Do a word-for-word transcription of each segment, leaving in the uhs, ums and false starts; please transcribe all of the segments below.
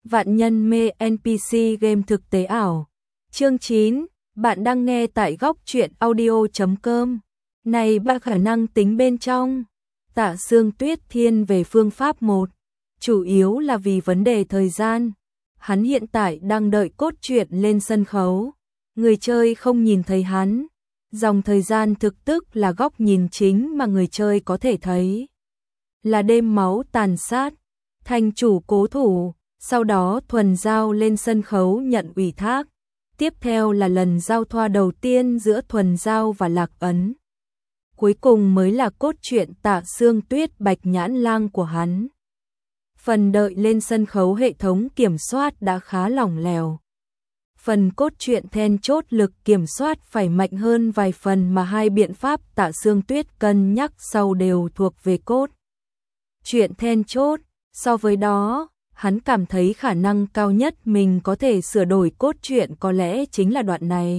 Vạn nhân mê en pê xê game thực tế ảo. Chương chín, bạn đang nghe tại góc truyện audio chấm com. Này ba khả năng tính bên trong. Tạ Sương Tuyết thiên về phương pháp một, chủ yếu là vì vấn đề thời gian. Hắn hiện tại đang đợi cốt truyện lên sân khấu. Người chơi không nhìn thấy hắn. Dòng thời gian thực tức là góc nhìn chính mà người chơi có thể thấy. Là đêm máu tàn sát, thành chủ cố thủ, sau đó Thuần Giao lên sân khấu nhận ủy thác. Tiếp theo là lần giao thoa đầu tiên giữa Thuần Giao và Lạc Ấn. Cuối cùng mới là cốt truyện Tạ Sương Tuyết Bạch Nhãn Lang của hắn. Phần đợi lên sân khấu hệ thống kiểm soát đã khá lỏng lẻo. Phần cốt truyện then chốt lực kiểm soát phải mạnh hơn vài phần mà hai biện pháp Tạ Sương Tuyết cân nhắc sau đều thuộc về cốt truyện then chốt. So với đó, hắn cảm thấy khả năng cao nhất mình có thể sửa đổi cốt truyện có lẽ chính là đoạn này.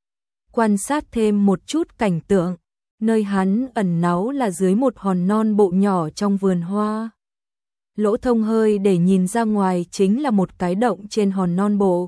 Quan sát thêm một chút cảnh tượng, nơi hắn ẩn náu là dưới một hòn non bộ nhỏ trong vườn hoa. Lỗ thông hơi để nhìn ra ngoài chính là một cái động trên hòn non bộ.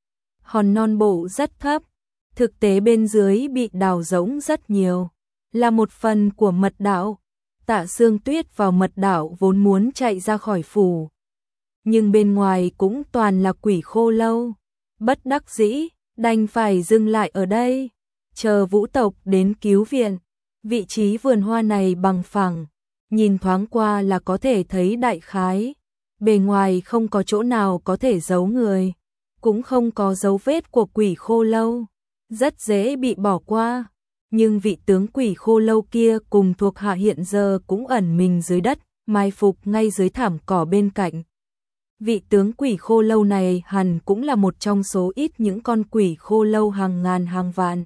Hòn non bộ rất thấp, thực tế bên dưới bị đào rỗng rất nhiều, là một phần của mật đạo. Tạ Sương Tuyết vào mật đạo vốn muốn chạy ra khỏi phủ, nhưng bên ngoài cũng toàn là quỷ khô lâu. Bất đắc dĩ, đành phải dừng lại ở đây, chờ vũ tộc đến cứu viện. Vị trí vườn hoa này bằng phẳng, nhìn thoáng qua là có thể thấy đại khái. Bề ngoài không có chỗ nào có thể giấu người, cũng không có dấu vết của quỷ khô lâu, rất dễ bị bỏ qua. Nhưng vị tướng quỷ khô lâu kia cùng thuộc hạ hiện giờ cũng ẩn mình dưới đất, mai phục ngay dưới thảm cỏ bên cạnh. Vị tướng quỷ khô lâu này hẳn cũng là một trong số ít những con quỷ khô lâu hàng ngàn hàng vạn.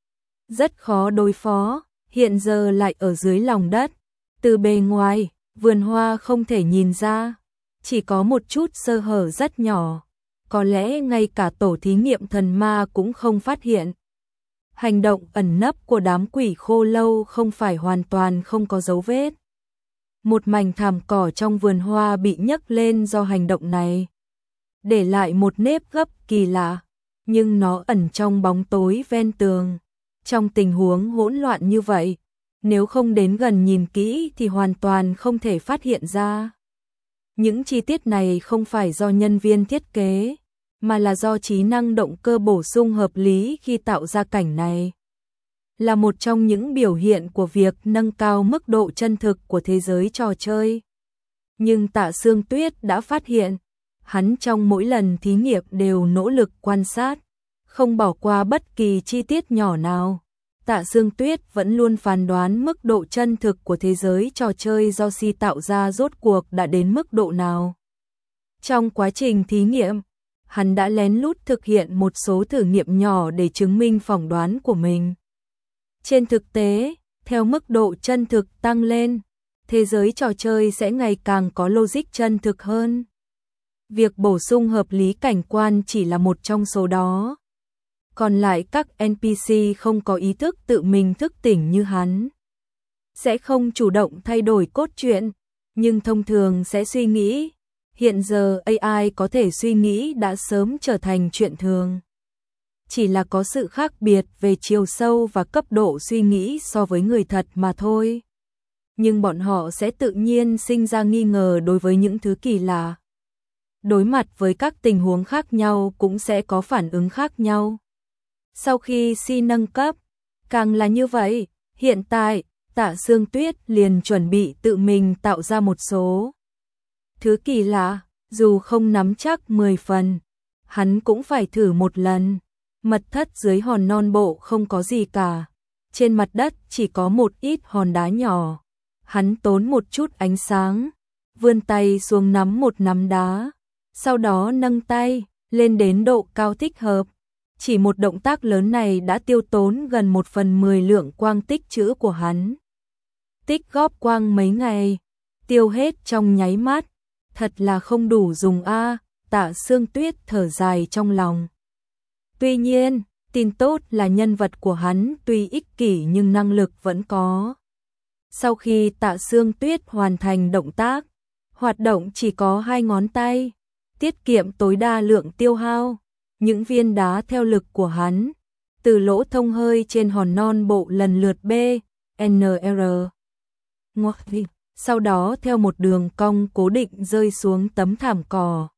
Rất khó đối phó, hiện giờ lại ở dưới lòng đất. Từ bề ngoài, vườn hoa không thể nhìn ra, chỉ có một chút sơ hở rất nhỏ. Có lẽ ngay cả tổ thí nghiệm thần ma cũng không phát hiện. Hành động ẩn nấp của đám quỷ khô lâu không phải hoàn toàn không có dấu vết. Một mảnh thảm cỏ trong vườn hoa bị nhấc lên do hành động này, để lại một nếp gấp kỳ lạ, nhưng nó ẩn trong bóng tối ven tường. Trong tình huống hỗn loạn như vậy, nếu không đến gần nhìn kỹ thì hoàn toàn không thể phát hiện ra. Những chi tiết này không phải do nhân viên thiết kế, mà là do trí năng động cơ bổ sung hợp lý khi tạo ra cảnh này. Là một trong những biểu hiện của việc nâng cao mức độ chân thực của thế giới trò chơi. Nhưng Tạ Sương Tuyết đã phát hiện, hắn trong mỗi lần thí nghiệm đều nỗ lực quan sát, không bỏ qua bất kỳ chi tiết nhỏ nào. Tạ Sương Tuyết vẫn luôn phán đoán mức độ chân thực của thế giới trò chơi do si tạo ra rốt cuộc đã đến mức độ nào. Trong quá trình thí nghiệm, hắn đã lén lút thực hiện một số thử nghiệm nhỏ để chứng minh phỏng đoán của mình. Trên thực tế, theo mức độ chân thực tăng lên, thế giới trò chơi sẽ ngày càng có logic chân thực hơn. Việc bổ sung hợp lý cảnh quan chỉ là một trong số đó. Còn lại các en pê xê không có ý thức tự mình thức tỉnh như hắn, sẽ không chủ động thay đổi cốt truyện, nhưng thông thường sẽ suy nghĩ. Hiện giờ a i có thể suy nghĩ đã sớm trở thành chuyện thường. Chỉ là có sự khác biệt về chiều sâu và cấp độ suy nghĩ so với người thật mà thôi. Nhưng bọn họ sẽ tự nhiên sinh ra nghi ngờ đối với những thứ kỳ lạ. Đối mặt với các tình huống khác nhau cũng sẽ có phản ứng khác nhau. Sau khi si nâng cấp, càng là như vậy, hiện tại, Tạ Sương Tuyết liền chuẩn bị tự mình tạo ra một số thứ kỳ lạ, dù không nắm chắc mười phần, hắn cũng phải thử một lần. Mật thất dưới hòn non bộ không có gì cả, trên mặt đất chỉ có một ít hòn đá nhỏ. Hắn tốn một chút ánh sáng, vươn tay xuống nắm một nắm đá, sau đó nâng tay lên đến độ cao thích hợp. Chỉ một động tác lớn này đã tiêu tốn gần một phần mười lượng quang tích trữ của hắn. Tích góp quang mấy ngày, tiêu hết trong nháy mắt, thật là không đủ dùng a. Tạ Sương Tuyết thở dài trong lòng. Tuy nhiên, tin tốt là nhân vật của hắn tuy ích kỷ nhưng năng lực vẫn có. Sau khi Tạ Sương Tuyết hoàn thành động tác, hoạt động chỉ có hai ngón tay, tiết kiệm tối đa lượng tiêu hao. Những viên đá theo lực của hắn, từ lỗ thông hơi trên hòn non bộ lần lượt B, N, R. Sau đó theo một đường cong cố định rơi xuống tấm thảm cỏ.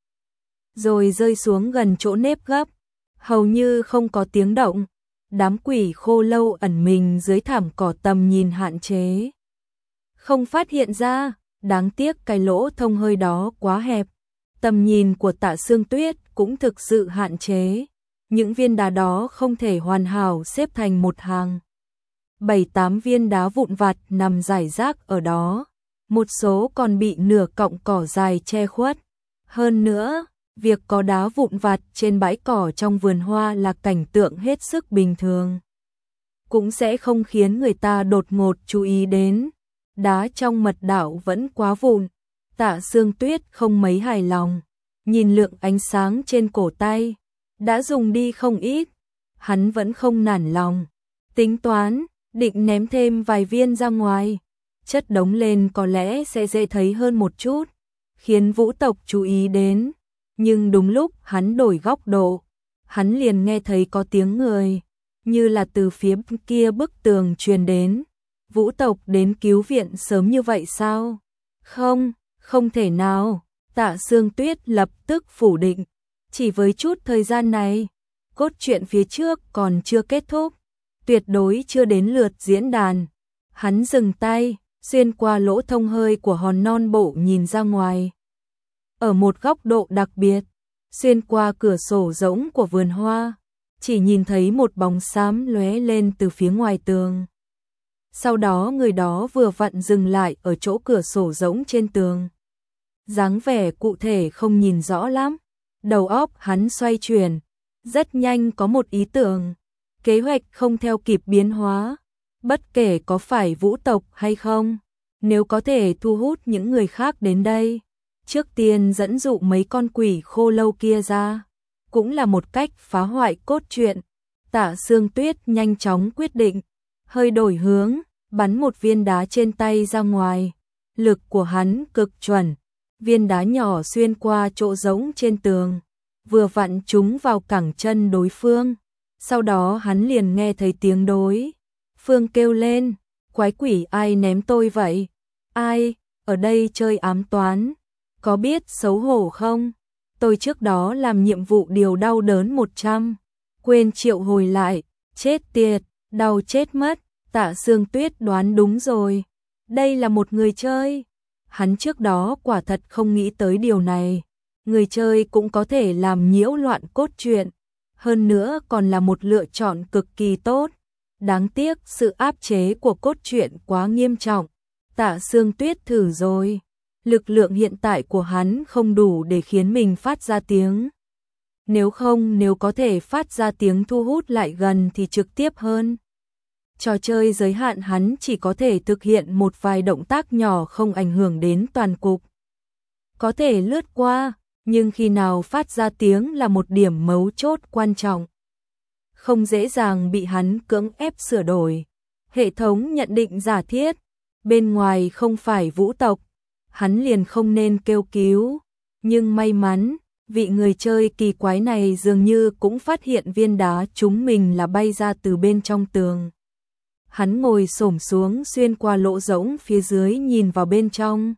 Rồi rơi xuống gần chỗ nếp gấp, hầu như không có tiếng động. Đám quỷ khô lâu ẩn mình dưới thảm cỏ tầm nhìn hạn chế. Không phát hiện ra, đáng tiếc cái lỗ thông hơi đó quá hẹp. Tầm nhìn của Tạ Sương Tuyết cũng thực sự hạn chế. Những viên đá đó không thể hoàn hảo xếp thành một hàng. Bảy tám viên đá vụn vặt nằm rải rác ở đó. Một số còn bị nửa cọng cỏ dài che khuất. Hơn nữa, việc có đá vụn vặt trên bãi cỏ trong vườn hoa là cảnh tượng hết sức bình thường. Cũng sẽ không khiến người ta đột ngột chú ý đến. Đá trong mật đạo vẫn quá vụn. Tạ Sương Tuyết không mấy hài lòng. Nhìn lượng ánh sáng trên cổ tay, đã dùng đi không ít. Hắn vẫn không nản lòng. Tính toán, định ném thêm vài viên ra ngoài. Chất đống lên có lẽ sẽ dễ thấy hơn một chút, khiến vũ tộc chú ý đến. Nhưng đúng lúc hắn đổi góc độ, hắn liền nghe thấy có tiếng người, như là từ phía kia bức tường truyền đến. Vũ tộc đến cứu viện sớm như vậy sao? Không, không thể nào. Tạ Sương Tuyết lập tức phủ định. Chỉ với chút thời gian này, cốt truyện phía trước còn chưa kết thúc, tuyệt đối chưa đến lượt diễn đàn. Hắn dừng tay, xuyên qua lỗ thông hơi của hòn non bộ nhìn ra ngoài. Ở một góc độ đặc biệt, xuyên qua cửa sổ rỗng của vườn hoa, chỉ nhìn thấy một bóng xám lóe lên từ phía ngoài tường. Sau đó người đó vừa vặn dừng lại ở chỗ cửa sổ rỗng trên tường. Dáng vẻ cụ thể không nhìn rõ lắm, đầu óc hắn xoay chuyển, rất nhanh có một ý tưởng, kế hoạch không theo kịp biến hóa, bất kể có phải vũ tộc hay không, nếu có thể thu hút những người khác đến đây, trước tiên dẫn dụ mấy con quỷ khô lâu kia ra, cũng là một cách phá hoại cốt truyện. Tạ Sương Tuyết nhanh chóng quyết định, hơi đổi hướng, bắn một viên đá trên tay ra ngoài, lực của hắn cực chuẩn. Viên đá nhỏ xuyên qua chỗ rỗng trên tường, vừa vặn trúng vào cẳng chân đối phương. Sau đó hắn liền nghe thấy tiếng đối phương kêu lên, quái quỷ ai ném tôi vậy? Ai, ở đây chơi ám toán, có biết xấu hổ không? Tôi trước đó làm nhiệm vụ điều đau đớn một trăm, quên triệu hồi lại, chết tiệt, đau chết mất. Tạ Sương Tuyết đoán đúng rồi, đây là một người chơi. Hắn trước đó quả thật không nghĩ tới điều này, người chơi cũng có thể làm nhiễu loạn cốt truyện, hơn nữa còn là một lựa chọn cực kỳ tốt. Đáng tiếc sự áp chế của cốt truyện quá nghiêm trọng. Tạ Sương Tuyết thử rồi, lực lượng hiện tại của hắn không đủ để khiến mình phát ra tiếng. Nếu không, nếu có thể phát ra tiếng thu hút lại gần thì trực tiếp hơn. Trò chơi giới hạn hắn chỉ có thể thực hiện một vài động tác nhỏ không ảnh hưởng đến toàn cục. Có thể lướt qua, nhưng khi nào phát ra tiếng là một điểm mấu chốt quan trọng. Không dễ dàng bị hắn cưỡng ép sửa đổi. Hệ thống nhận định giả thiết, bên ngoài không phải vũ tộc, hắn liền không nên kêu cứu. Nhưng may mắn, vị người chơi kỳ quái này dường như cũng phát hiện viên đá trúng mình là bay ra từ bên trong tường. Hắn ngồi xổm xuống xuyên qua lỗ rỗng phía dưới nhìn vào bên trong.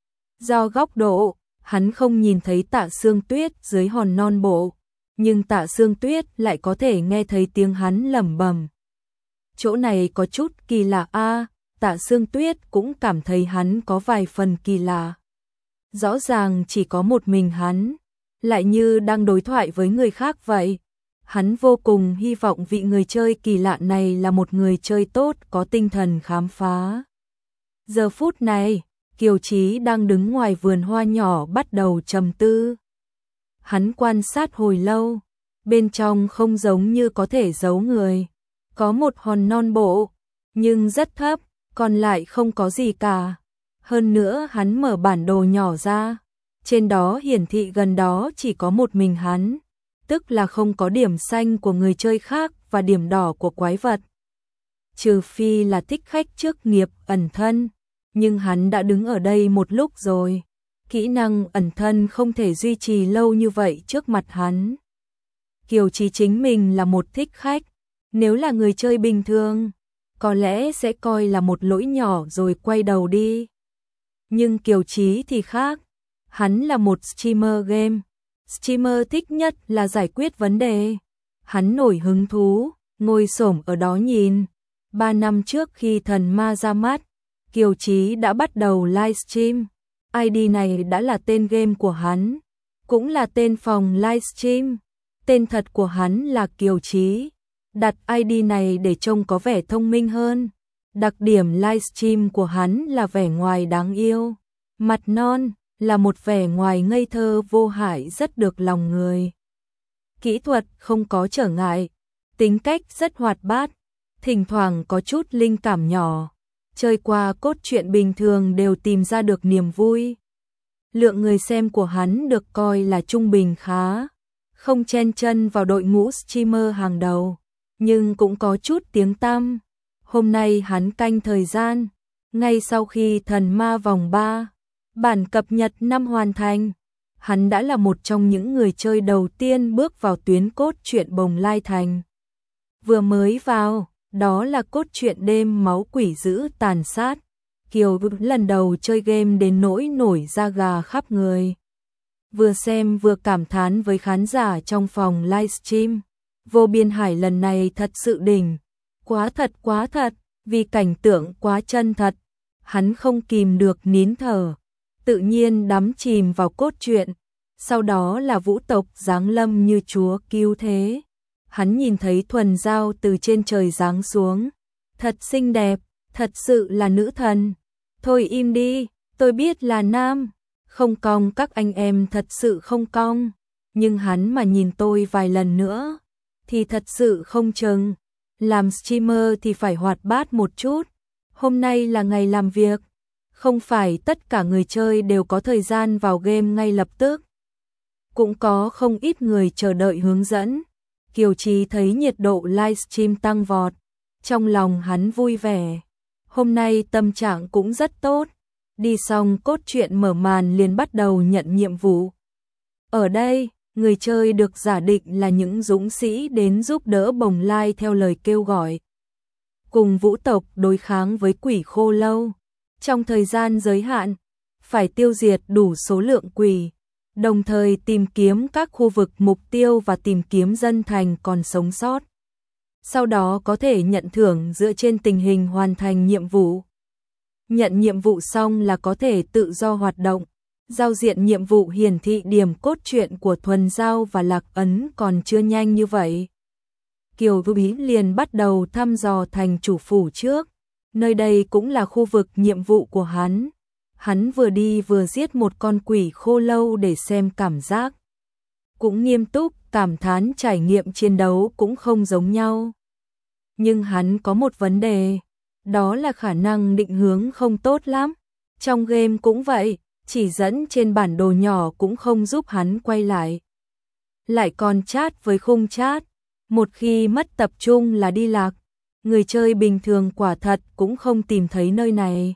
Do góc độ, hắn không nhìn thấy Tạ Sương Tuyết dưới hòn non bộ, nhưng Tạ Sương Tuyết lại có thể nghe thấy tiếng hắn lẩm bẩm. Chỗ này có chút kỳ lạ a, Tạ Sương Tuyết cũng cảm thấy hắn có vài phần kỳ lạ. Rõ ràng chỉ có một mình hắn, lại như đang đối thoại với người khác vậy. Hắn vô cùng hy vọng vị người chơi kỳ lạ này là một người chơi tốt có tinh thần khám phá. Giờ phút này, Kiều Chí đang đứng ngoài vườn hoa nhỏ bắt đầu trầm tư. Hắn quan sát hồi lâu, bên trong không giống như có thể giấu người. Có một hòn non bộ, nhưng rất thấp, còn lại không có gì cả. Hơn nữa hắn mở bản đồ nhỏ ra, trên đó hiển thị gần đó chỉ có một mình hắn. Tức là không có điểm xanh của người chơi khác và điểm đỏ của quái vật. Trừ phi là thích khách trước nghiệp ẩn thân, nhưng hắn đã đứng ở đây một lúc rồi. Kỹ năng ẩn thân không thể duy trì lâu như vậy trước mặt hắn. Kiều Chí chính mình là một thích khách, nếu là người chơi bình thường, có lẽ sẽ coi là một lỗi nhỏ rồi quay đầu đi. Nhưng Kiều Chí thì khác, hắn là một streamer game. Streamer thích nhất là giải quyết vấn đề. Hắn nổi hứng thú, ngồi xổm ở đó nhìn. Ba năm trước khi thần ma ra mắt, Kiều Chí đã bắt đầu livestream. i đê này đã là tên game của hắn, cũng là tên phòng livestream. Tên thật của hắn là Kiều Chí. Đặt i đê này để trông có vẻ thông minh hơn. Đặc điểm livestream của hắn là vẻ ngoài đáng yêu. Mặt non là một vẻ ngoài ngây thơ vô hại rất được lòng người. Kỹ thuật không có trở ngại, tính cách rất hoạt bát, thỉnh thoảng có chút linh cảm nhỏ. Chơi qua cốt truyện bình thường đều tìm ra được niềm vui. Lượng người xem của hắn được coi là trung bình khá, không chen chân vào đội ngũ streamer hàng đầu, nhưng cũng có chút tiếng tăm. Hôm nay hắn canh thời gian, ngay sau khi thần ma vòng ba, bản cập nhật năm hoàn thành, hắn đã là một trong những người chơi đầu tiên bước vào tuyến cốt truyện Bồng Lai Thành. Vừa mới vào, đó là cốt truyện đêm máu quỷ dữ tàn sát. Kiều lần đầu chơi game đến nỗi nổi da gà khắp người. Vừa xem vừa cảm thán với khán giả trong phòng livestream. Vô Biên Hải lần này thật sự đỉnh. Quá thật quá thật, vì cảnh tượng quá chân thật. Hắn không kìm được nín thở, tự nhiên đắm chìm vào cốt truyện. Sau đó là vũ tộc giáng lâm như chúa cứu thế. Hắn nhìn thấy thuần giao từ trên trời giáng xuống. Thật xinh đẹp, thật sự là nữ thần. Thôi im đi, tôi biết là nam. Không cong, các anh em thật sự không cong. Nhưng hắn mà nhìn tôi vài lần nữa, thì thật sự không chừng. Làm streamer thì phải hoạt bát một chút. Hôm nay là ngày làm việc. Không phải tất cả người chơi đều có thời gian vào game ngay lập tức. Cũng có không ít người chờ đợi hướng dẫn. Kiều Chí thấy nhiệt độ livestream tăng vọt, trong lòng hắn vui vẻ. Hôm nay tâm trạng cũng rất tốt. Đi xong cốt truyện mở màn liền bắt đầu nhận nhiệm vụ. Ở đây, người chơi được giả định là những dũng sĩ đến giúp đỡ Bồng Lai theo lời kêu gọi. Cùng vũ tộc đối kháng với quỷ khô lâu. Trong thời gian giới hạn, phải tiêu diệt đủ số lượng quỷ, đồng thời tìm kiếm các khu vực mục tiêu và tìm kiếm dân thành còn sống sót. Sau đó có thể nhận thưởng dựa trên tình hình hoàn thành nhiệm vụ. Nhận nhiệm vụ xong là có thể tự do hoạt động. Giao diện nhiệm vụ hiển thị điểm cốt truyện của Thuần Giao và Lạc Ấn còn chưa nhanh như vậy. Kiều Bí liền bắt đầu thăm dò thành chủ phủ trước. Nơi đây cũng là khu vực nhiệm vụ của hắn. Hắn vừa đi vừa giết một con quỷ khô lâu để xem cảm giác. Cũng nghiêm túc, cảm thán trải nghiệm chiến đấu cũng không giống nhau. Nhưng hắn có một vấn đề, đó là khả năng định hướng không tốt lắm. Trong game cũng vậy, chỉ dẫn trên bản đồ nhỏ cũng không giúp hắn quay lại. Lại còn chat với khung chat, một khi mất tập trung là đi lạc. Người chơi bình thường quả thật cũng không tìm thấy nơi này.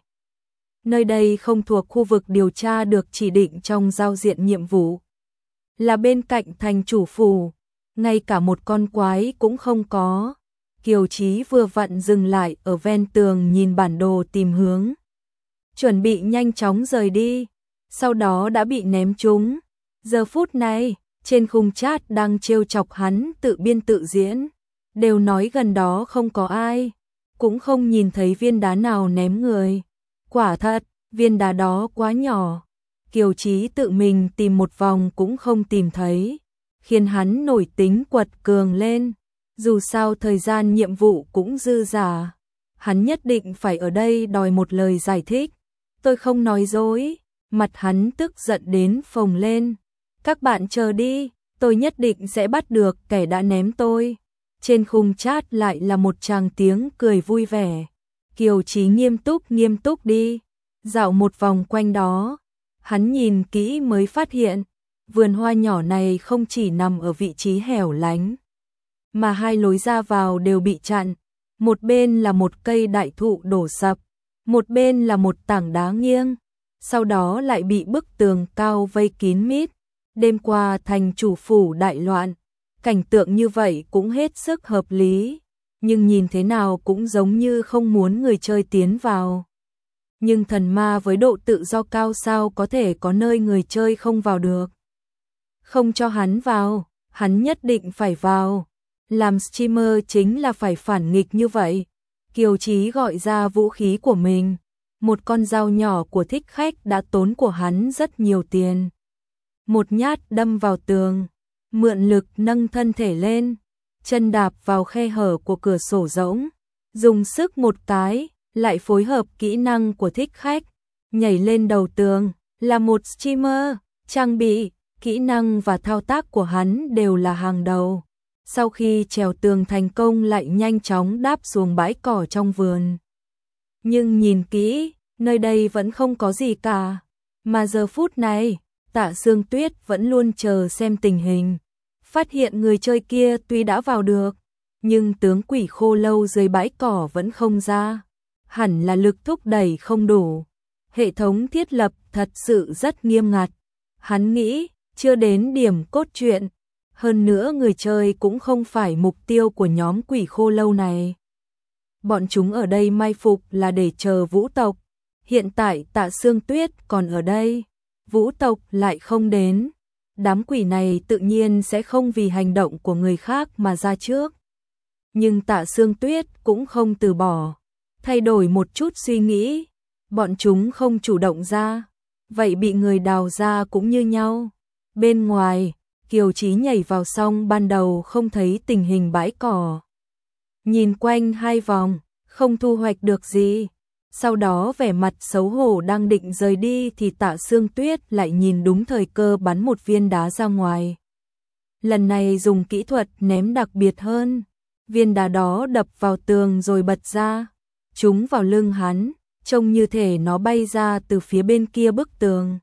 Nơi đây không thuộc khu vực điều tra được chỉ định trong giao diện nhiệm vụ. Là bên cạnh thành chủ phủ, ngay cả một con quái cũng không có. Kiều Chí vừa vặn dừng lại ở ven tường nhìn bản đồ tìm hướng. Chuẩn bị nhanh chóng rời đi, sau đó đã bị ném trúng. Giờ phút này, trên khung chat đang trêu chọc hắn tự biên tự diễn. Đều nói gần đó không có ai, cũng không nhìn thấy viên đá nào ném người. Quả thật, viên đá đó quá nhỏ. Kiều Chí tự mình tìm một vòng cũng không tìm thấy, khiến hắn nổi tính quật cường lên. Dù sao thời gian nhiệm vụ cũng dư dả, hắn nhất định phải ở đây đòi một lời giải thích. Tôi không nói dối, mặt hắn tức giận đến phồng lên. Các bạn chờ đi, tôi nhất định sẽ bắt được kẻ đã ném tôi. Trên khung chat lại là một tràng tiếng cười vui vẻ. Kiều Chí nghiêm túc nghiêm túc đi, dạo một vòng quanh đó. Hắn nhìn kỹ mới phát hiện, vườn hoa nhỏ này không chỉ nằm ở vị trí hẻo lánh, mà hai lối ra vào đều bị chặn. Một bên là một cây đại thụ đổ sập, một bên là một tảng đá nghiêng. sau đó lại bị bức tường cao vây kín mít. Đêm qua thành chủ phủ đại loạn, cảnh tượng như vậy cũng hết sức hợp lý, nhưng nhìn thế nào cũng giống như không muốn người chơi tiến vào. Nhưng thần ma với độ tự do cao sao có thể có nơi người chơi không vào được. Không cho hắn vào, hắn nhất định phải vào. Làm streamer chính là phải phản nghịch như vậy. Kiều Chí gọi ra vũ khí của mình. Một con dao nhỏ của thích khách đã tốn của hắn rất nhiều tiền. Một nhát đâm vào tường, mượn lực nâng thân thể lên, chân đạp vào khe hở của cửa sổ rỗng, dùng sức một cái, lại phối hợp kỹ năng của thích khách, nhảy lên đầu tường. Là một streamer, trang bị, kỹ năng và thao tác của hắn đều là hàng đầu. Sau khi trèo tường thành công lại nhanh chóng đáp xuống bãi cỏ trong vườn. Nhưng nhìn kỹ, nơi đây vẫn không có gì cả. Mà giờ phút này, Tạ Sương Tuyết vẫn luôn chờ xem tình hình. Phát hiện người chơi kia tuy đã vào được, nhưng tướng quỷ khô lâu dưới bãi cỏ vẫn không ra. Hẳn là lực thúc đẩy không đủ. Hệ thống thiết lập thật sự rất nghiêm ngặt. Hắn nghĩ, chưa đến điểm cốt truyện. Hơn nữa người chơi cũng không phải mục tiêu của nhóm quỷ khô lâu này. Bọn chúng ở đây mai phục là để chờ vũ tộc. Hiện tại Tạ Sương Tuyết còn ở đây, vũ tộc lại không đến. Đám quỷ này tự nhiên sẽ không vì hành động của người khác mà ra trước. Nhưng Tạ Sương Tuyết cũng không từ bỏ. Thay đổi một chút suy nghĩ, bọn chúng không chủ động ra, vậy bị người đào ra cũng như nhau. Bên ngoài, Kiều Chí nhảy vào xong ban đầu không thấy tình hình bãi cỏ. Nhìn quanh hai vòng, không thu hoạch được gì. Sau đó vẻ mặt xấu hổ đang định rời đi thì Tạ Sương Tuyết lại nhìn đúng thời cơ bắn một viên đá ra ngoài. Lần này dùng kỹ thuật ném đặc biệt hơn. Viên đá đó đập vào tường rồi bật ra, trúng vào lưng hắn, trông như thể nó bay ra từ phía bên kia bức tường.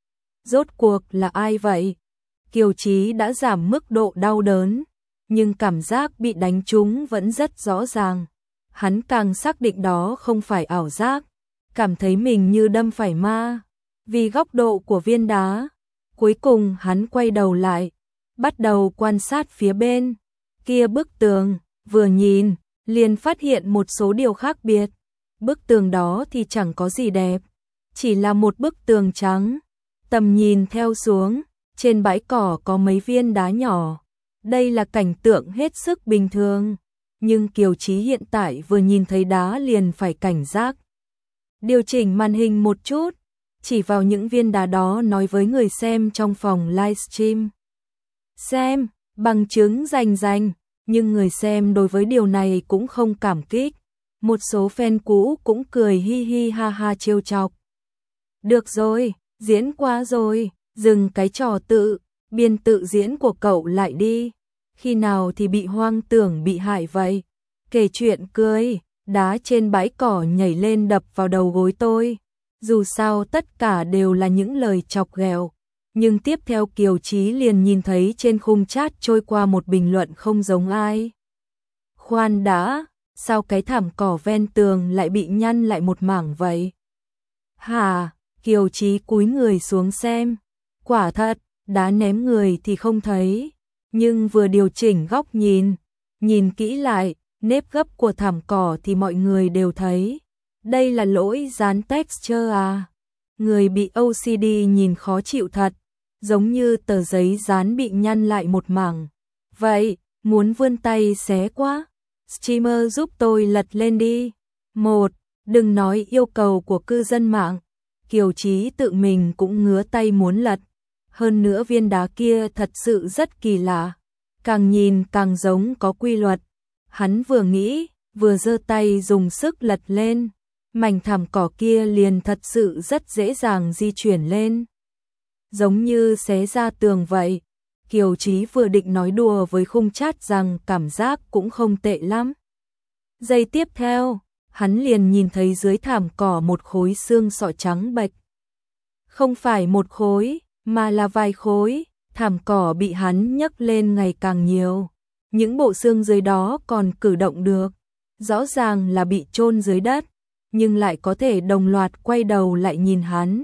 Rốt cuộc là ai vậy? Kiều Chí đã giảm mức độ đau đớn, nhưng cảm giác bị đánh trúng vẫn rất rõ ràng. Hắn càng xác định đó không phải ảo giác, cảm thấy mình như đâm phải ma, vì góc độ của viên đá. Cuối cùng hắn quay đầu lại, bắt đầu quan sát phía bên kia bức tường, vừa nhìn, liền phát hiện một số điều khác biệt. Bức tường đó thì chẳng có gì đẹp, chỉ là một bức tường trắng. Tầm nhìn theo xuống, trên bãi cỏ có mấy viên đá nhỏ. Đây là cảnh tượng hết sức bình thường, nhưng Kiều Chí hiện tại vừa nhìn thấy đá liền phải cảnh giác. Điều chỉnh màn hình một chút, chỉ vào những viên đá đó nói với người xem trong phòng livestream. Xem, bằng chứng rành rành, nhưng người xem đối với điều này cũng không cảm kích. Một số fan cũ cũng cười hi hi ha ha trêu chọc. Được rồi, diễn quá rồi, dừng cái trò tự, biên tự diễn của cậu lại đi. Khi nào thì bị hoang tưởng bị hại vậy? Kể chuyện cười, đá trên bãi cỏ nhảy lên đập vào đầu gối tôi. Dù sao tất cả đều là những lời chọc ghẹo. Nhưng tiếp theo Kiều Chí liền nhìn thấy trên khung chat trôi qua một bình luận không giống ai. Khoan đã, sao cái thảm cỏ ven tường lại bị nhăn lại một mảng vậy? Hả? Kiều Chí cúi người xuống xem. Quả thật, đá ném người thì không thấy. Nhưng vừa điều chỉnh góc nhìn, nhìn kỹ lại, nếp gấp của thảm cỏ thì mọi người đều thấy. Đây là lỗi dán texture à? Người bị ô xê đê nhìn khó chịu thật, giống như tờ giấy dán bị nhăn lại một mảng. Vậy, muốn vươn tay xé quá. Streamer giúp tôi lật lên đi. Một, đừng nói yêu cầu của cư dân mạng. Kiều Chí tự mình cũng ngứa tay muốn lật. Hơn nữa viên đá kia thật sự rất kỳ lạ. Càng nhìn càng giống có quy luật. Hắn vừa nghĩ, vừa giơ tay dùng sức lật lên. Mảnh thảm cỏ kia liền thật sự rất dễ dàng di chuyển lên. Giống như xé ra tường vậy. Kiều Chí vừa định nói đùa với khung chat rằng cảm giác cũng không tệ lắm. Giây tiếp theo, hắn liền nhìn thấy dưới thảm cỏ một khối xương sọ trắng bệch. Không phải một khối, mà là vài khối. Thảm cỏ bị hắn nhấc lên ngày càng nhiều. Những bộ xương dưới đó còn cử động được. Rõ ràng là bị chôn dưới đất, nhưng lại có thể đồng loạt quay đầu lại nhìn hắn.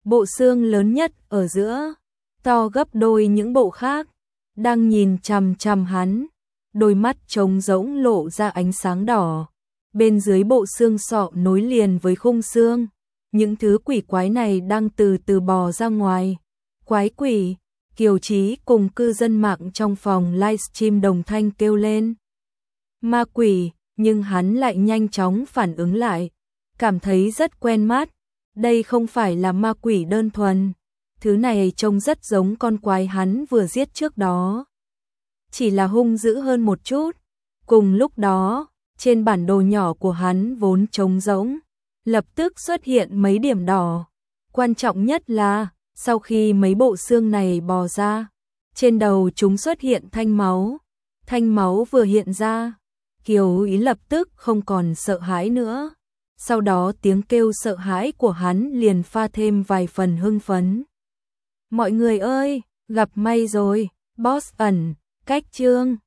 Bộ xương lớn nhất ở giữa, to gấp đôi những bộ khác, đang nhìn chằm chằm hắn, đôi mắt trống rỗng lộ ra ánh sáng đỏ. Bên dưới bộ xương sọ nối liền với khung xương, những thứ quỷ quái này đang từ từ bò ra ngoài. Quái quỷ, Kiều Chí cùng cư dân mạng trong phòng livestream đồng thanh kêu lên. Ma quỷ, nhưng hắn lại nhanh chóng phản ứng lại, cảm thấy rất quen mắt. Đây không phải là ma quỷ đơn thuần, thứ này trông rất giống con quái hắn vừa giết trước đó. Chỉ là hung dữ hơn một chút. Cùng lúc đó, trên bản đồ nhỏ của hắn vốn trống rỗng, lập tức xuất hiện mấy điểm đỏ. Quan trọng nhất là, sau khi mấy bộ xương này bò ra, trên đầu chúng xuất hiện thanh máu. Thanh máu vừa hiện ra, Kiều Ý lập tức không còn sợ hãi nữa. Sau đó tiếng kêu sợ hãi của hắn liền pha thêm vài phần hưng phấn. Mọi người ơi, gặp may rồi, boss ẩn, cách chương.